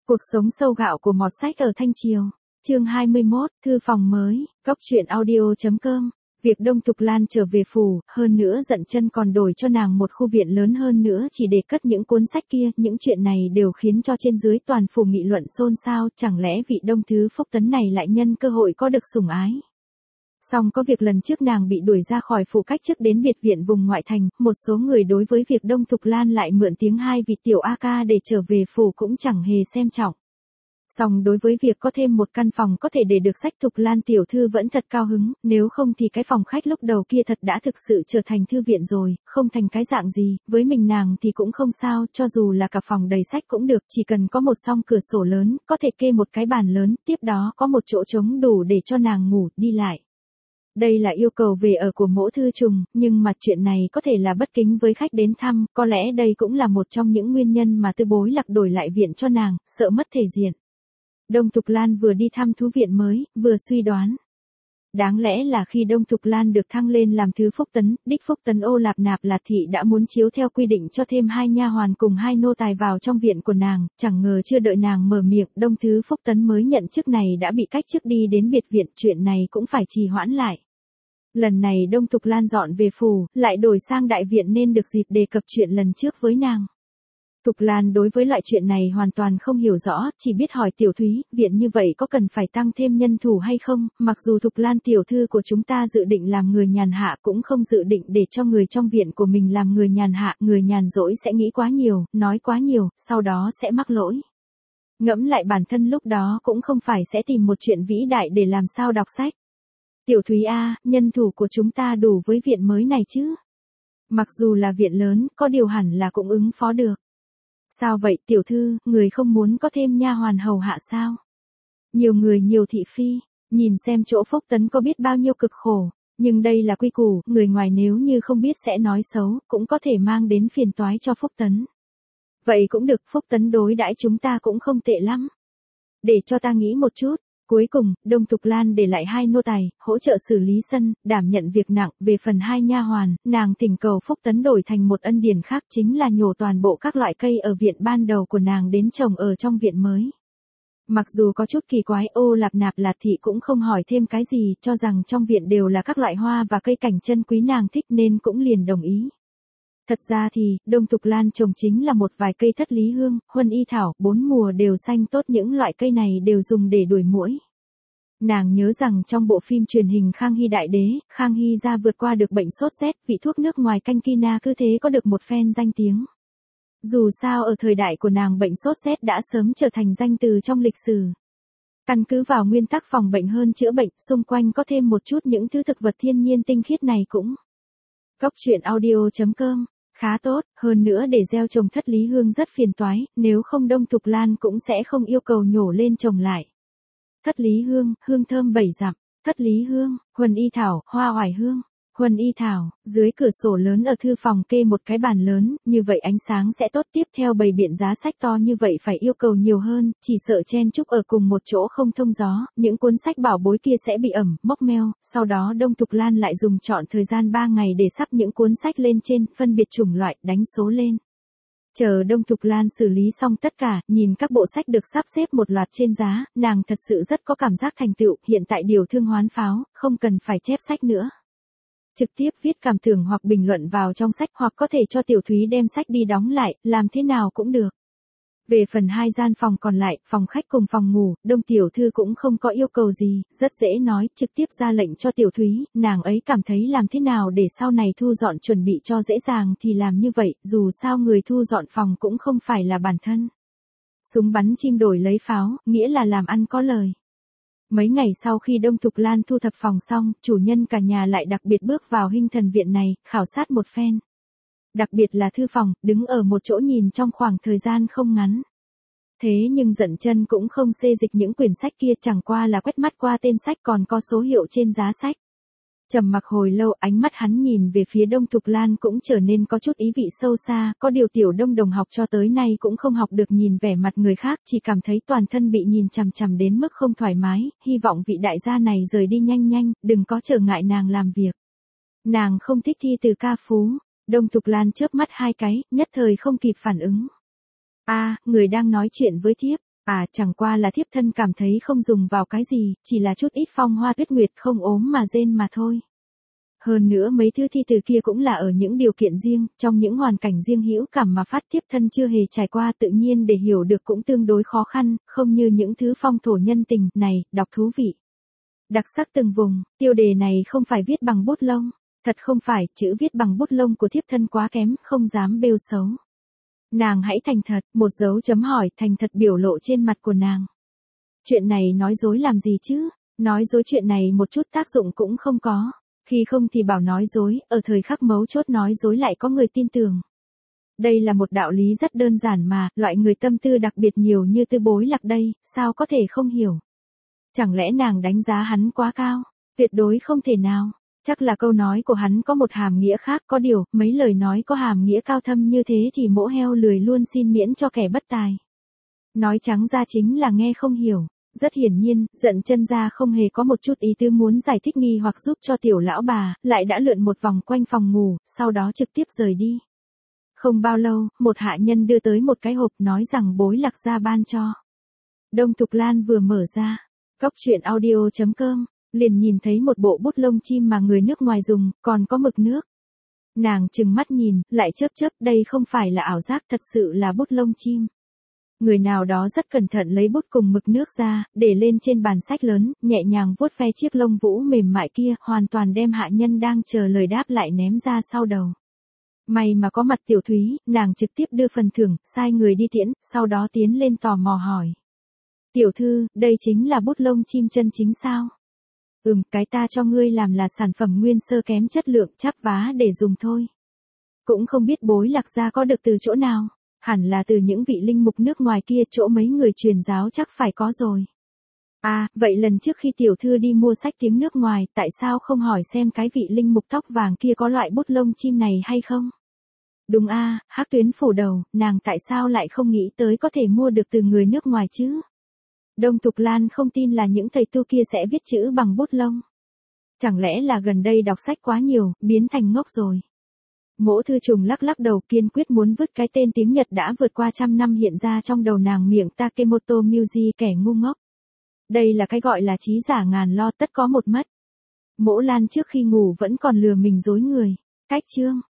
Cuộc sống sâu gạo của mọt sách ở Thanh Triều. Chương 21, thư phòng mới, Cóc truyện audio.com. Việc Đông Thục Lan trở về phủ, hơn nữa Dận Chân còn đổi cho nàng một khu viện lớn hơn nữa chỉ để cất những cuốn sách kia, những chuyện này đều khiến cho trên dưới toàn phủ nghị luận xôn xao, chẳng lẽ vị Đông Thứ Phúc Tấn này lại nhân cơ hội có được sủng ái. Song có việc lần trước nàng bị đuổi ra khỏi phủ cách chức đến biệt viện vùng ngoại thành, một số người đối với việc Đông Thục Lan lại mượn tiếng hai vị tiểu A ca để trở về phủ cũng chẳng hề xem trọng. Song đối với việc có thêm một căn phòng có thể để được sách Thục Lan tiểu thư vẫn thật cao hứng, nếu không thì cái phòng khách lúc đầu kia thật đã thực sự trở thành thư viện rồi, không thành cái dạng gì, với mình nàng thì cũng không sao, cho dù là cả phòng đầy sách cũng được, chỉ cần có một song cửa sổ lớn, có thể kê một cái bàn lớn, tiếp đó có một chỗ trống đủ để cho nàng ngủ, đi lại. Đây là yêu cầu về ở của Mỗ Thư Trùng, nhưng mà chuyện này có thể là bất kính với khách đến thăm, có lẽ đây cũng là một trong những nguyên nhân mà Tư Bối Lạc đổi lại viện cho nàng, sợ mất thể diện. Đông Thục Lan vừa đi thăm thú viện mới, vừa suy đoán. Đáng lẽ là khi Đông Thục Lan được thăng lên làm thứ Phúc Tấn, đích Phúc Tấn Ô Lạp Nạp là thị đã muốn chiếu theo quy định cho thêm 2 nha hoàn cùng 2 nô tài vào trong viện của nàng, chẳng ngờ chưa đợi nàng mở miệng, Đông Thứ Phúc Tấn mới nhận chức này đã bị cách chức đi đến biệt viện, chuyện này cũng phải trì hoãn lại. Lần này Đông Thục Lan dọn về phủ, lại đổi sang đại viện nên được dịp đề cập chuyện lần trước với nàng. Thục Lan đối với loại chuyện này hoàn toàn không hiểu rõ, chỉ biết hỏi Tiểu Thúy, viện như vậy có cần phải tăng thêm nhân thủ hay không, mặc dù Thục Lan tiểu thư của chúng ta dự định làm người nhàn hạ cũng không dự định để cho người trong viện của mình làm người nhàn hạ, người nhàn rỗi sẽ nghĩ quá nhiều, nói quá nhiều, sau đó sẽ mắc lỗi. Ngẫm lại bản thân lúc đó cũng không phải sẽ tìm một chuyện vĩ đại để làm sao đọc sách. Tiểu Thúy A, nhân thủ của chúng ta đủ với viện mới này chứ? Mặc dù là viện lớn, có điều hẳn là cũng ứng phó được. Sao vậy tiểu thư, người không muốn có thêm nha hoàn hầu hạ sao? Nhiều người nhiều thị phi, nhìn xem chỗ Phúc Tấn có biết bao nhiêu cực khổ, nhưng đây là quy củ, người ngoài nếu như không biết sẽ nói xấu, cũng có thể mang đến phiền toái cho Phúc Tấn. Vậy cũng được, Phúc Tấn đối đãi chúng ta cũng không tệ lắm. Để cho ta nghĩ một chút. Cuối cùng, Đông Thục Lan để lại 2 nô tài, hỗ trợ xử lý sân, đảm nhận việc nặng, về phần 2 nha hoàn, nàng thỉnh cầu Phúc Tấn đổi thành một ân điển khác chính là nhổ toàn bộ các loại cây ở viện ban đầu của nàng đến trồng ở trong viện mới. Mặc dù có chút kỳ quái, Ô Lạp Nạp Lạt thị cũng không hỏi thêm cái gì, cho rằng trong viện đều là các loại hoa và cây cảnh chân quý nàng thích nên cũng liền đồng ý. Thật ra thì, Đông Thục Lan trồng chính là một vài cây thất lý hương, huân y thảo, 4 mùa đều xanh tốt, những loại cây này đều dùng để đuổi muỗi. Nàng nhớ rằng trong bộ phim truyền hình Khang Hy Đại Đế, Khang Hy ra vượt qua được bệnh sốt rét, vị thuốc nước ngoài canh kina cứ thế có được một phen danh tiếng. Dù sao ở thời đại của nàng bệnh sốt rét đã sớm trở thành danh từ trong lịch sử. Căn cứ vào nguyên tắc phòng bệnh hơn chữa bệnh, xung quanh có thêm một chút những thứ thực vật thiên nhiên tinh khiết này cũng. Cóc truyện audio.com, khá tốt, hơn nữa để gieo trồng thất lý hương rất phiền toái, nếu không Đông Thục Lan cũng sẽ không yêu cầu nhổ lên trồng lại. Thất lý hương, hương thơm 7 dặm, thất lý hương, huân y thảo, hoa oải hương, huân y thảo, dưới cửa sổ lớn ở thư phòng kê một cái bàn lớn, như vậy ánh sáng sẽ tốt, tiếp theo bày biện giá sách to như vậy phải yêu cầu nhiều hơn, chỉ sợ chen chúc ở cùng một chỗ không thông gió, những cuốn sách bảo bối kia sẽ bị ẩm, mốc meo, sau đó Đông Thục Lan lại dùng trọn thời gian 3 ngày để sắp những cuốn sách lên trên, phân biệt chủng loại, đánh số lên. Chờ Đông Thục Lan xử lý xong tất cả, nhìn các bộ sách được sắp xếp một loạt trên giá, nàng thật sự rất có cảm giác thành tựu, hiện tại điều thương hoán pháo, không cần phải chép sách nữa. Trực tiếp viết cảm tưởng hoặc bình luận vào trong sách hoặc có thể cho Tiểu Thúy đem sách đi đóng lại, làm thế nào cũng được. Về phần 2 gian phòng còn lại, phòng khách cùng phòng ngủ, Đông tiểu thư cũng không có yêu cầu gì, rất dễ nói, trực tiếp ra lệnh cho Tiểu Thúy, nàng ấy cảm thấy làm thế nào để sau này thu dọn chuẩn bị cho dễ dàng thì làm như vậy, dù sao người thu dọn phòng cũng không phải là bản thân. Súng bắn chim đổi lấy pháo, nghĩa là làm ăn có lời. Mấy ngày sau khi Đông Thục Lan thu thập phòng xong, chủ nhân cả nhà lại đặc biệt bước vào Hinh Thần viện này, khảo sát một phen. Đặc biệt là thư phòng, đứng ở một chỗ nhìn trong khoảng thời gian không ngắn. Thế nhưng Dận Chân cũng không xê dịch những quyển sách kia, chẳng qua là quét mắt qua tên sách còn có số hiệu trên giá sách. Trầm mặc hồi lâu, ánh mắt hắn nhìn về phía Đông Thục Lan cũng trở nên có chút ý vị sâu xa, có điều Tiểu Đông đồng học cho tới nay cũng không học được nhìn vẻ mặt người khác, chỉ cảm thấy toàn thân bị nhìn chằm chằm đến mức không thoải mái, hy vọng vị đại gia này rời đi nhanh nhanh, đừng có trở ngại nàng làm việc. Nàng không thích thi từ ca phú. Đông Thục Lan chớp mắt 2 cái, nhất thời không kịp phản ứng. Người đang nói chuyện với thiếp. À, chẳng qua là thiếp thân cảm thấy không dùng vào cái gì, chỉ là chút ít phong hoa tuyết nguyệt không ốm mà rên mà thôi. Hơn nữa mấy thứ thi từ kia cũng là ở những điều kiện riêng, trong những hoàn cảnh riêng hữu cảm mà phát thiếp thân chưa hề trải qua, tự nhiên để hiểu được cũng tương đối khó khăn, không như những thứ phong thổ nhân tình này, đọc thú vị. Đặc sắc từng vùng, tiêu đề này không phải viết bằng bút lông, thật không phải, chữ viết bằng bút lông của thiếp thân quá kém, không dám bêu xấu. Nàng hãy thành thật, một dấu chấm hỏi thành thật biểu lộ trên mặt của nàng. Chuyện này nói dối làm gì chứ, nói dối chuyện này một chút tác dụng cũng không có. Khi không thì bảo nói dối, ở thời khắc mấu chốt nói dối lại có người tin tưởng. Đây là một đạo lý rất đơn giản mà, loại người tâm tư đặc biệt nhiều như Tư Bối Lạc đây, sao có thể không hiểu. Chẳng lẽ nàng đánh giá hắn quá cao? Tuyệt đối không thể nào. Chắc là câu nói của hắn có một hàm nghĩa khác, có điều, mấy lời nói có hàm nghĩa cao thâm như thế thì mỗ heo lười luôn xin miễn cho kẻ bất tài. Nói trắng ra chính là nghe không hiểu. Rất hiển nhiên, Dận Chân gia không hề có một chút ý tứ muốn giải thích nghi hoặc giúp cho tiểu lão bà, lại đã lượn một vòng quanh phòng ngủ, sau đó trực tiếp rời đi. Không bao lâu, một hạ nhân đưa tới một cái hộp nói rằng Bối Lạc gia ban cho. Đông Thục Lan vừa mở ra, cóc truyện audio.com, liền nhìn thấy một bộ bút lông chim mà người nước ngoài dùng, còn có mực nước. Nàng trừng mắt nhìn, lại chớp chớp, đây không phải là ảo giác, thật sự là bút lông chim. Người nào đó rất cẩn thận lấy bút cùng mực nước ra, để lên trên bàn sách lớn, nhẹ nhàng vuốt ve chiếc lông vũ mềm mại kia, hoàn toàn đem hạ nhân đang chờ lời đáp lại ném ra sau đầu. May mà có mặt Tiểu Thúy, nàng trực tiếp đưa phần thưởng, sai người đi tiễn, sau đó tiến lên tò mò hỏi. Tiểu thư, đây chính là bút lông chim chân chính sao? Cái ta cho ngươi làm là sản phẩm nguyên sơ kém chất lượng, chắp vá để dùng thôi. Cũng không biết Bối Lạc gia có được từ chỗ nào. Hẳn là từ những vị linh mục nước ngoài kia, chỗ mấy người truyền giáo chắc phải có rồi. À, vậy lần trước khi tiểu thư đi mua sách tiếng nước ngoài, tại sao không hỏi xem cái vị linh mục tóc vàng kia có loại bút lông chim này hay không? Đúng a, Hắc Tuyến phủ đầu, nàng tại sao lại không nghĩ tới có thể mua được từ người nước ngoài chứ? Đông Thục Lan không tin là những thầy tu kia sẽ viết chữ bằng bút lông. Chẳng lẽ là gần đây đọc sách quá nhiều, biến thành ngốc rồi? Mỗ Thư Trùng lắc lắc đầu, kiên quyết muốn vứt cái tên tiếng Nhật đã vượt qua 100 năm hiện ra trong đầu nàng, miệng Takemoto Muji, kẻ ngu ngốc. Đây là cái gọi là trí giả ngàn lo tất có một mất. Mỗ Lan trước khi ngủ vẫn còn lừa mình dối người. Cách chương